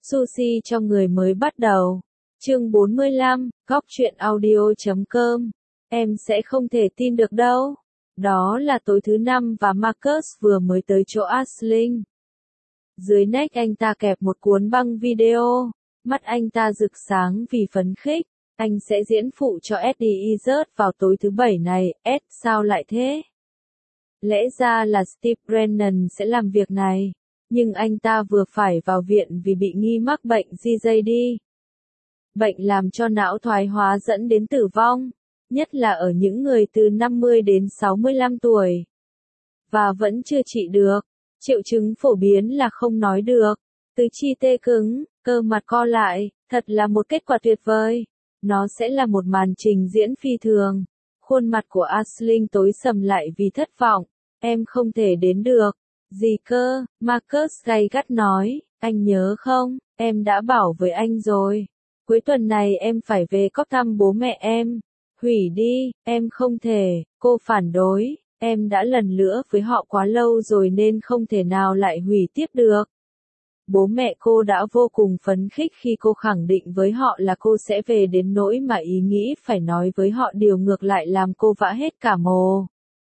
Sushi cho người mới bắt đầu. Chương 45, góc truyện audio.com. Em sẽ không thể tin được đâu. Đó là tối thứ năm và Marcus vừa mới tới chỗ Aisling. Dưới nách anh ta kẹp một cuốn băng video. Mắt anh ta rực sáng vì phấn khích. Anh sẽ diễn phụ cho Eddie Izzard vào tối thứ Bảy này. Sao lại thế? Lẽ ra là Steve Brennan sẽ làm việc này. Nhưng anh ta vừa phải vào viện vì bị nghi mắc bệnh GJD. Bệnh làm cho não thoái hóa dẫn đến tử vong, nhất là ở những người từ 50 đến 65 tuổi. Và vẫn chưa trị được. Triệu chứng phổ biến là không nói được, tứ chi tê cứng, cơ mặt co lại, thật là một kết quả tuyệt vời. Nó sẽ là một màn trình diễn phi thường. Khuôn mặt của Aisling tối sầm lại vì thất vọng. Em không thể đến được. Gì cơ? Marcus gay gắt nói, anh nhớ không, em đã bảo với anh rồi. Cuối tuần này em phải về có thăm bố mẹ em. Hủy đi, em không thể, cô phản đối, em đã lần lữa với họ quá lâu rồi nên không thể nào lại hủy tiếp được. Bố mẹ cô đã vô cùng phấn khích khi cô khẳng định với họ là cô sẽ về đến nỗi mà ý nghĩ phải nói với họ điều ngược lại làm cô vã hết cả mồ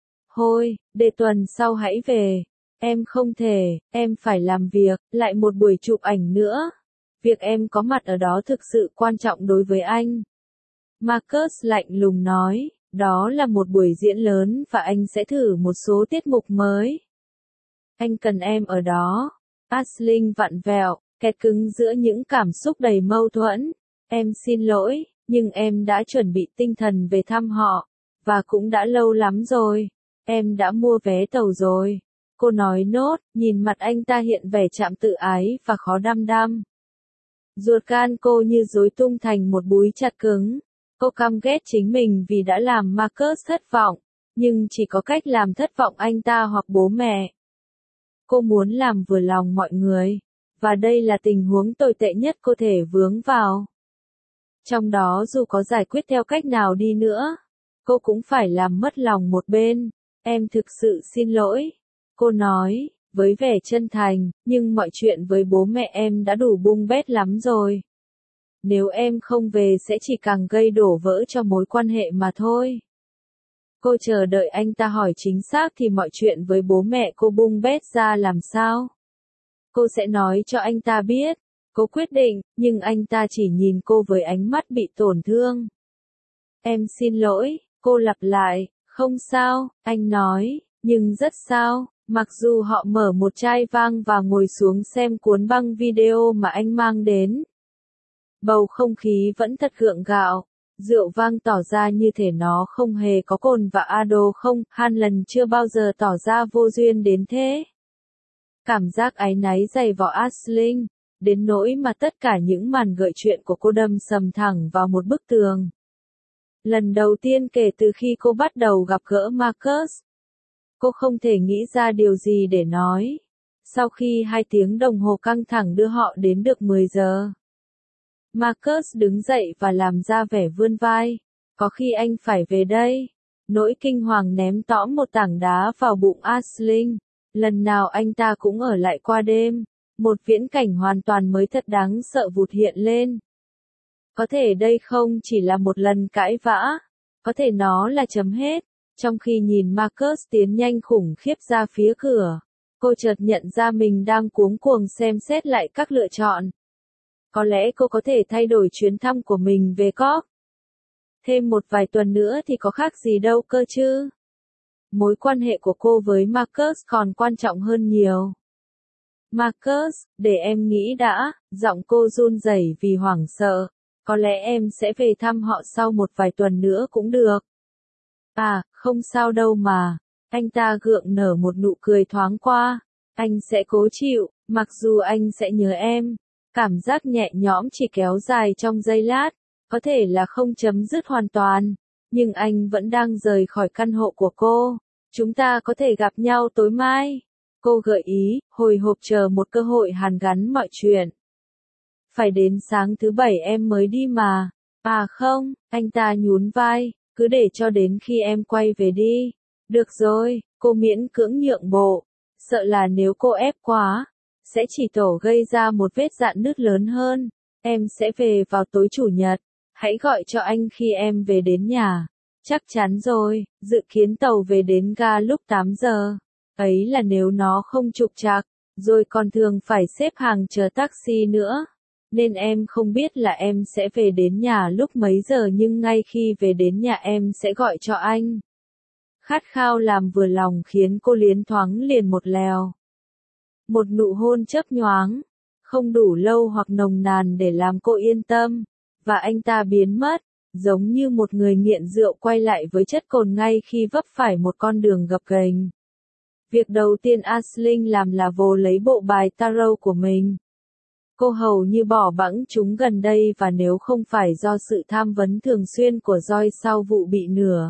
hôi. Để tuần sau hãy về. Em không thể, em phải làm việc, lại một buổi chụp ảnh nữa. Việc em có mặt ở đó thực sự quan trọng đối với anh. Marcus lạnh lùng nói, đó là một buổi diễn lớn và anh sẽ thử một số tiết mục mới. Anh cần em ở đó. Aisling vặn vẹo, kẹt cứng giữa những cảm xúc đầy mâu thuẫn. Em xin lỗi, nhưng em đã chuẩn bị tinh thần về thăm họ. Và cũng đã lâu lắm rồi. Em đã mua vé tàu rồi. Cô nói nốt, nhìn mặt anh ta hiện vẻ chạm tự ái và khó đăm đăm. Ruột gan cô như rối tung thành một búi chặt cứng. Cô căm ghét chính mình vì đã làm Marcus thất vọng, nhưng chỉ có cách làm thất vọng anh ta hoặc bố mẹ. Cô muốn làm vừa lòng mọi người, và đây là tình huống tồi tệ nhất cô thể vướng vào. Trong đó dù có giải quyết theo cách nào đi nữa, cô cũng phải làm mất lòng một bên. Em thực sự xin lỗi. Cô nói, với vẻ chân thành, nhưng mọi chuyện với bố mẹ em đã đủ bung bét lắm rồi. Nếu em không về sẽ chỉ càng gây đổ vỡ cho mối quan hệ mà thôi. Cô chờ đợi anh ta hỏi chính xác thì mọi chuyện với bố mẹ cô bung bét ra làm sao? Cô sẽ nói cho anh ta biết. Cô quyết định, nhưng anh ta chỉ nhìn cô với ánh mắt bị tổn thương. Em xin lỗi, cô lặp lại, không sao, anh nói, nhưng rất sao. Mặc dù họ mở một chai vang và ngồi xuống xem cuốn băng video mà anh mang đến. Bầu không khí vẫn thật gượng gạo. Rượu vang tỏ ra như thể nó không hề có cồn và ado không, Hanlon chưa bao giờ tỏ ra vô duyên đến thế. Cảm giác áy náy dày vò Aisling, đến nỗi mà tất cả những màn gợi chuyện của cô đâm sầm thẳng vào một bức tường. Lần đầu tiên kể từ khi cô bắt đầu gặp gỡ Marcus, cô không thể nghĩ ra điều gì để nói. Sau khi 2 tiếng đồng hồ căng thẳng đưa họ đến được 10 giờ. Marcus đứng dậy và làm ra vẻ vươn vai. Có khi anh phải về đây. Nỗi kinh hoàng ném tõm một tảng đá vào bụng Aisling. Lần nào anh ta cũng ở lại qua đêm. Một viễn cảnh hoàn toàn mới thật đáng sợ vụt hiện lên. Có thể đây không chỉ là một lần cãi vã. Có thể nó là chấm hết. Trong khi nhìn Marcus tiến nhanh khủng khiếp ra phía cửa, cô chợt nhận ra mình đang cuống cuồng xem xét lại các lựa chọn. Có lẽ cô có thể thay đổi chuyến thăm của mình về Cork. Thêm một vài tuần nữa thì có khác gì đâu cơ chứ. Mối quan hệ của cô với Marcus còn quan trọng hơn nhiều. Marcus, để em nghĩ đã, giọng cô run rẩy vì hoảng sợ. Có lẽ em sẽ về thăm họ sau một vài tuần nữa cũng được. À, không sao đâu mà. Anh ta gượng nở một nụ cười thoáng qua. Anh sẽ cố chịu, mặc dù anh sẽ nhớ em. Cảm giác nhẹ nhõm chỉ kéo dài trong giây lát, có thể là không chấm dứt hoàn toàn, nhưng anh vẫn đang rời khỏi căn hộ của cô. Chúng ta có thể gặp nhau tối mai. Cô gợi ý, hồi hộp chờ một cơ hội hàn gắn mọi chuyện. Phải đến sáng thứ Bảy em mới đi mà. À không, anh ta nhún vai, cứ để cho đến khi em quay về đi. Được rồi, cô miễn cưỡng nhượng bộ. Sợ là nếu cô ép quá, sẽ chỉ tổ gây ra một vết rạn nứt lớn hơn. Em sẽ về vào tối chủ nhật. Hãy gọi cho anh khi em về đến nhà. Chắc chắn rồi, dự kiến tàu về đến ga lúc 8 giờ. Ấy là nếu nó không trục trặc, rồi còn thường phải xếp hàng chờ taxi nữa. Nên em không biết là em sẽ về đến nhà lúc mấy giờ, nhưng ngay khi về đến nhà em sẽ gọi cho anh. Khát khao làm vừa lòng khiến cô liến thoáng liền một lèo. Một nụ hôn chớp nhoáng, không đủ lâu hoặc nồng nàn để làm cô yên tâm, và anh ta biến mất, giống như một người nghiện rượu quay lại với chất cồn ngay khi vấp phải một con đường gập ghềnh. Việc đầu tiên Aisling làm là vồ lấy bộ bài tarot của mình. Cô hầu như bỏ bẵng chúng gần đây, và nếu không phải do sự tham vấn thường xuyên của Joy sau vụ bị nửa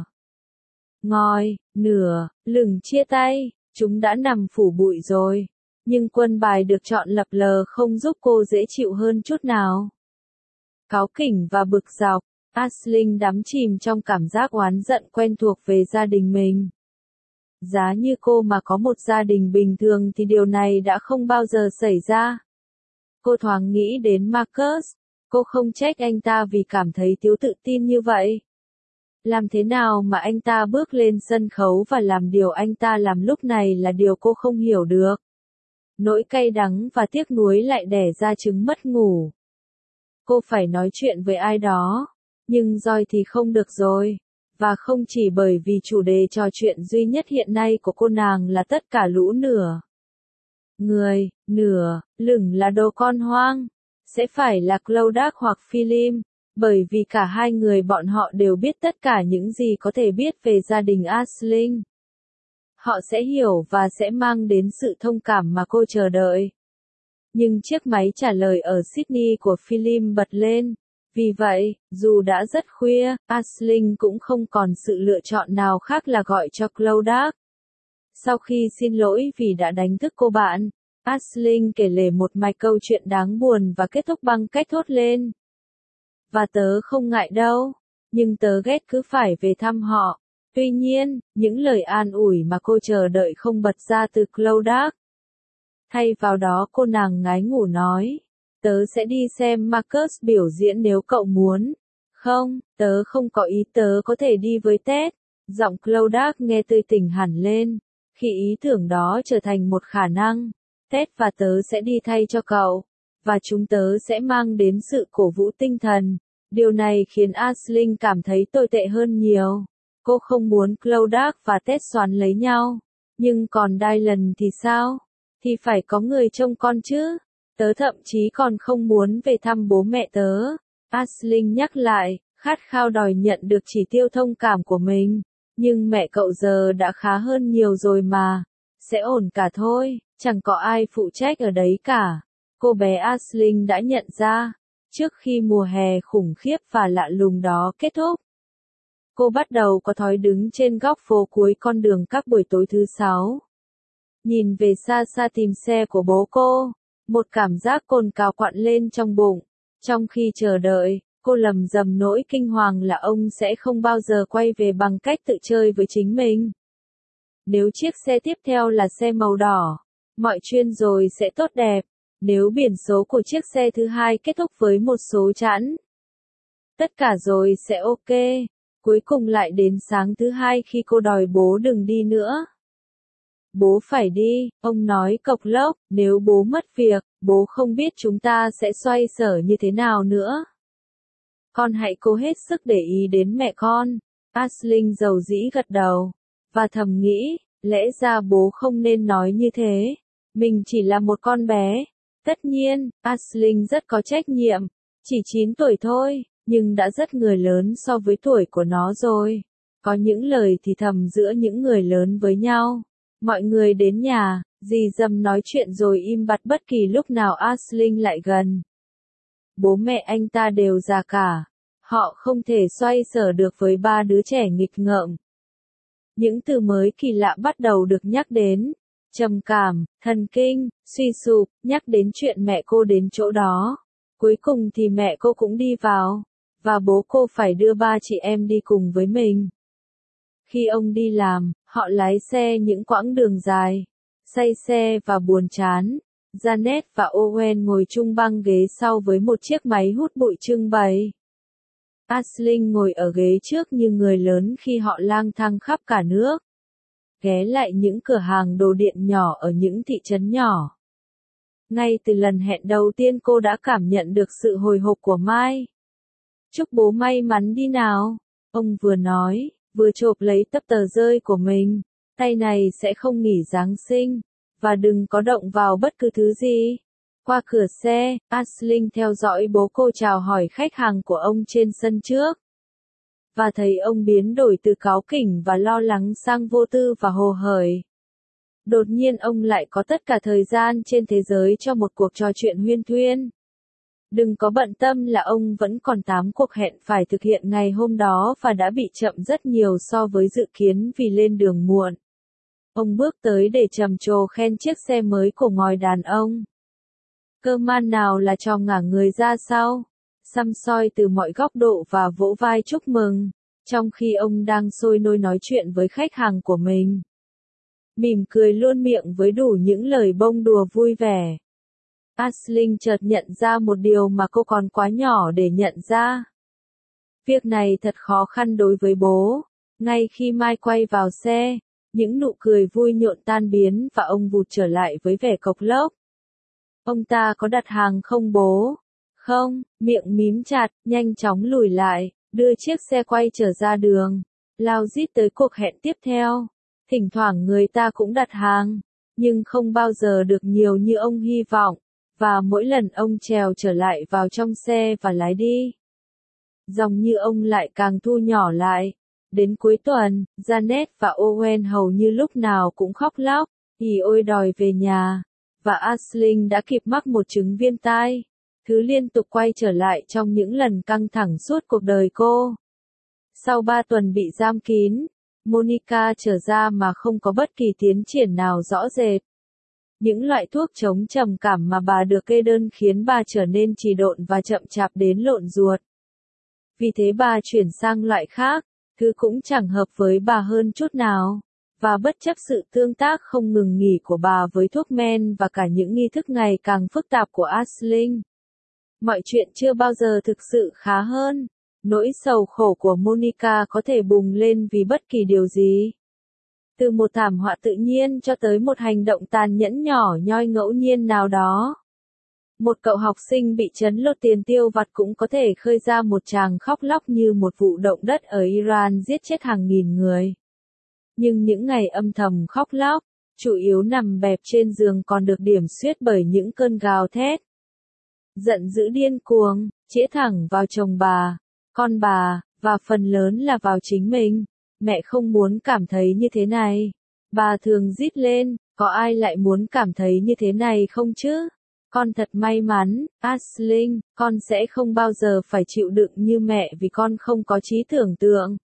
ngòi, nửa lửng chia tay, chúng đã nằm phủ bụi rồi. Nhưng quân bài được chọn lập lờ không giúp cô dễ chịu hơn chút nào. Cáu kỉnh và bực dọc, Aisling đắm chìm trong cảm giác oán giận quen thuộc về gia đình mình. Giá như cô mà có một gia đình bình thường thì điều này đã không bao giờ xảy ra. Cô thoáng nghĩ đến Marcus, cô không trách anh ta vì cảm thấy thiếu tự tin như vậy. Làm thế nào mà anh ta bước lên sân khấu và làm điều anh ta làm lúc này là điều cô không hiểu được. Nỗi cay đắng và tiếc nuối lại đẻ ra trứng mất ngủ. Cô phải nói chuyện với ai đó, nhưng Joy thì không được rồi. Và không chỉ bởi vì chủ đề trò chuyện duy nhất hiện nay của cô nàng là tất cả lũ nửa người, nửa lửng là đồ con hoang. Sẽ phải là Clodagh hoặc Philip, bởi vì cả hai người bọn họ đều biết tất cả những gì có thể biết về gia đình Aisling. Họ sẽ hiểu và sẽ mang đến sự thông cảm mà cô chờ đợi. Nhưng chiếc máy trả lời ở Sydney của Philip bật lên. Vì vậy, dù đã rất khuya, Aisling cũng không còn sự lựa chọn nào khác là gọi cho Clodagh. Sau khi xin lỗi vì đã đánh thức cô bạn, Aisling kể lể một mạch câu chuyện đáng buồn và kết thúc bằng cách thốt lên. Và tớ không ngại đâu, nhưng tớ ghét cứ phải về thăm họ. Tuy nhiên, những lời an ủi mà cô chờ đợi không bật ra từ Clodagh. Thay vào đó cô nàng ngái ngủ nói. Tớ sẽ đi xem Marcus biểu diễn nếu cậu muốn. Không, tớ không có ý, tớ có thể đi với Ted. Giọng Clodagh nghe tươi tỉnh hẳn lên, khi ý tưởng đó trở thành một khả năng. Ted và tớ sẽ đi thay cho cậu, và chúng tớ sẽ mang đến sự cổ vũ tinh thần. Điều này khiến Aisling cảm thấy tồi tệ hơn nhiều. Cô không muốn Clodagh và Ted xoắn lấy nhau. Nhưng còn Dylan thì sao? Thì phải có người trông con chứ. Tớ thậm chí còn không muốn về thăm bố mẹ tớ. Aisling nhắc lại, khát khao đòi nhận được chỉ tiêu thông cảm của mình. Nhưng mẹ cậu giờ đã khá hơn nhiều rồi mà. Sẽ ổn cả thôi, chẳng có ai phụ trách ở đấy cả. Cô bé Aisling đã nhận ra, trước khi mùa hè khủng khiếp và lạ lùng đó kết thúc. Cô bắt đầu có thói đứng trên góc phố cuối con đường các buổi tối thứ Sáu. Nhìn về xa xa tìm xe của bố cô. Một cảm giác cồn cào quặn lên trong bụng. Trong khi chờ đợi, cô lầm rầm nỗi kinh hoàng là ông sẽ không bao giờ quay về bằng cách tự chơi với chính mình. Nếu chiếc xe tiếp theo là xe màu đỏ, mọi chuyện rồi sẽ tốt đẹp. Nếu biển số của chiếc xe thứ hai kết thúc với một số chẵn, tất cả rồi sẽ ok. Cuối cùng lại đến sáng thứ hai khi cô đòi bố đừng đi nữa. Bố phải đi, ông nói cộc lốc, nếu bố mất việc, bố không biết chúng ta sẽ xoay sở như thế nào nữa. Con hãy cố hết sức để ý đến mẹ con. Aisling dầu dĩ gật đầu, và thầm nghĩ, lẽ ra bố không nên nói như thế. Mình chỉ là một con bé. Tất nhiên, Aisling rất có trách nhiệm. Chỉ 9 tuổi thôi, nhưng đã rất người lớn so với tuổi của nó rồi. Có những lời thì thầm giữa những người lớn với nhau. Mọi người đến nhà, dì dầm nói chuyện rồi im bặt bất kỳ lúc nào Aisling lại gần. Bố mẹ anh ta đều già cả. Họ không thể xoay sở được với 3 đứa trẻ nghịch ngợm. Những từ mới kỳ lạ bắt đầu được nhắc đến. Trầm cảm, thần kinh, suy sụp, nhắc đến chuyện mẹ cô đến chỗ đó. Cuối cùng thì mẹ cô cũng đi vào. Và bố cô phải đưa 3 chị em đi cùng với mình. Khi ông đi làm, họ lái xe những quãng đường dài, say xe và buồn chán. Janet và Owen ngồi chung băng ghế sau với một chiếc máy hút bụi trưng bày. Aisling ngồi ở ghế trước như người lớn khi họ lang thang khắp cả nước, ghé lại những cửa hàng đồ điện nhỏ ở những thị trấn nhỏ. Ngay từ lần hẹn đầu tiên cô đã cảm nhận được sự hồi hộp của Mai. Chúc bố may mắn đi nào, ông vừa nói, vừa chộp lấy tấp tờ rơi của mình, tay này sẽ không nghỉ Giáng sinh, và đừng có động vào bất cứ thứ gì. Qua cửa xe, Aisling theo dõi bố cô chào hỏi khách hàng của ông trên sân trước. Và thấy ông biến đổi từ cáu kỉnh và lo lắng sang vô tư và hồ hởi. Đột nhiên ông lại có tất cả thời gian trên thế giới cho một cuộc trò chuyện huyên thuyên. Đừng có bận tâm là ông vẫn còn 8 cuộc hẹn phải thực hiện ngày hôm đó và đã bị chậm rất nhiều so với dự kiến vì lên đường muộn. Ông bước tới để trầm trồ khen chiếc xe mới của ngòi đàn ông. Cơ man nào là cho ngả người ra sau, săm soi từ mọi góc độ và vỗ vai chúc mừng, trong khi ông đang sôi nôi nói chuyện với khách hàng của mình. Mỉm cười luôn miệng với đủ những lời bông đùa vui vẻ. Aisling chợt nhận ra một điều mà cô còn quá nhỏ để nhận ra. Việc này thật khó khăn đối với bố. Ngay khi Mai quay vào xe, những nụ cười vui nhộn tan biến và ông vụt trở lại với vẻ cộc lốc. Ông ta có đặt hàng không bố? Không, miệng mím chặt, nhanh chóng lùi lại, đưa chiếc xe quay trở ra đường, lao dít tới cuộc hẹn tiếp theo. Thỉnh thoảng người ta cũng đặt hàng, nhưng không bao giờ được nhiều như ông hy vọng, và mỗi lần ông trèo trở lại vào trong xe và lái đi, dòng như ông lại càng thu nhỏ lại. Đến cuối tuần, Janet và Owen hầu như lúc nào cũng khóc lóc, ỉ ôi đòi về nhà, và Aisling đã kịp mắc một chứng viêm tai, thứ liên tục quay trở lại trong những lần căng thẳng suốt cuộc đời cô. Sau 3 tuần bị giam kín, Monica trở ra mà không có bất kỳ tiến triển nào rõ rệt. Những loại thuốc chống trầm cảm mà bà được kê đơn khiến bà trở nên trì độn và chậm chạp đến lộn ruột. Vì thế bà chuyển sang loại khác, thứ cũng chẳng hợp với bà hơn chút nào. Và bất chấp sự tương tác không ngừng nghỉ của bà với thuốc men và cả những nghi thức ngày càng phức tạp của Aisling, mọi chuyện chưa bao giờ thực sự khá hơn. Nỗi sầu khổ của Monica có thể bùng lên vì bất kỳ điều gì. Từ một thảm họa tự nhiên cho tới một hành động tàn nhẫn nhỏ nhoi ngẫu nhiên nào đó. Một cậu học sinh bị trấn lột tiền tiêu vặt cũng có thể khơi ra một tràng khóc lóc như một vụ động đất ở Iran giết chết hàng nghìn người. Nhưng những ngày âm thầm khóc lóc, chủ yếu nằm bẹp trên giường còn được điểm xuyết bởi những cơn gào thét. Giận dữ điên cuồng, chĩa thẳng vào chồng bà, con bà, và phần lớn là vào chính mình. Mẹ không muốn cảm thấy như thế này. Bà thường rít lên, có ai lại muốn cảm thấy như thế này không chứ? Con thật may mắn, Aisling, con sẽ không bao giờ phải chịu đựng như mẹ vì con không có trí tưởng tượng.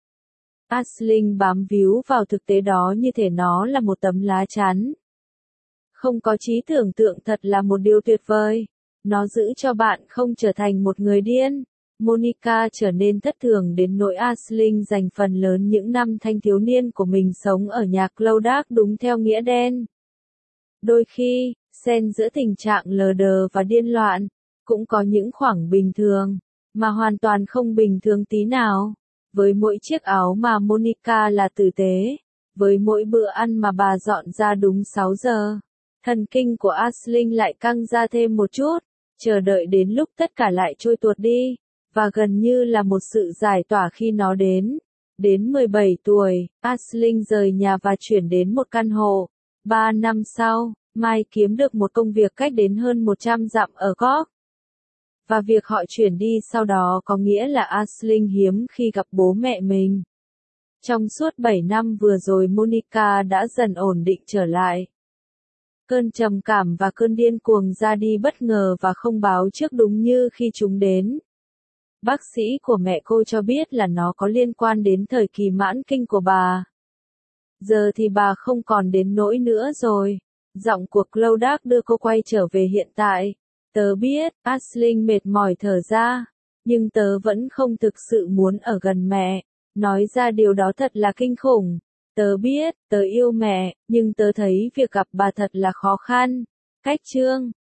Aisling bám víu vào thực tế đó như thể nó là một tấm lá chắn. Không có trí tưởng tượng thật là một điều tuyệt vời. Nó giữ cho bạn không trở thành một người điên. Monica trở nên thất thường đến nỗi Aisling dành phần lớn những năm thanh thiếu niên của mình sống ở nhà Clodagh đúng theo nghĩa đen. Đôi khi, xen giữa tình trạng lờ đờ và điên loạn, cũng có những khoảng bình thường, mà hoàn toàn không bình thường tí nào. Với mỗi chiếc áo mà Monica là tử tế, với mỗi bữa ăn mà bà dọn ra đúng 6 giờ, thần kinh của Aisling lại căng ra thêm một chút, chờ đợi đến lúc tất cả lại trôi tuột đi, và gần như là một sự giải tỏa khi nó đến. Đến 17 tuổi, Aisling rời nhà và chuyển đến một căn hộ. 3 năm sau, Mai kiếm được một công việc cách đến hơn 100 dặm ở Cork. Và việc họ chuyển đi sau đó có nghĩa là Aisling hiếm khi gặp bố mẹ mình. Trong suốt 7 năm vừa rồi Monica đã dần ổn định trở lại. Cơn trầm cảm và cơn điên cuồng ra đi bất ngờ và không báo trước đúng như khi chúng đến. Bác sĩ của mẹ cô cho biết là nó có liên quan đến thời kỳ mãn kinh của bà. Giờ thì bà không còn đến nỗi nữa rồi. Giọng của Clodagh đưa cô quay trở về hiện tại. Tớ biết, Aisling mệt mỏi thở ra. Nhưng tớ vẫn không thực sự muốn ở gần mẹ. Nói ra điều đó thật là kinh khủng. Tớ biết, tớ yêu mẹ, nhưng tớ thấy việc gặp bà thật là khó khăn. Cách chương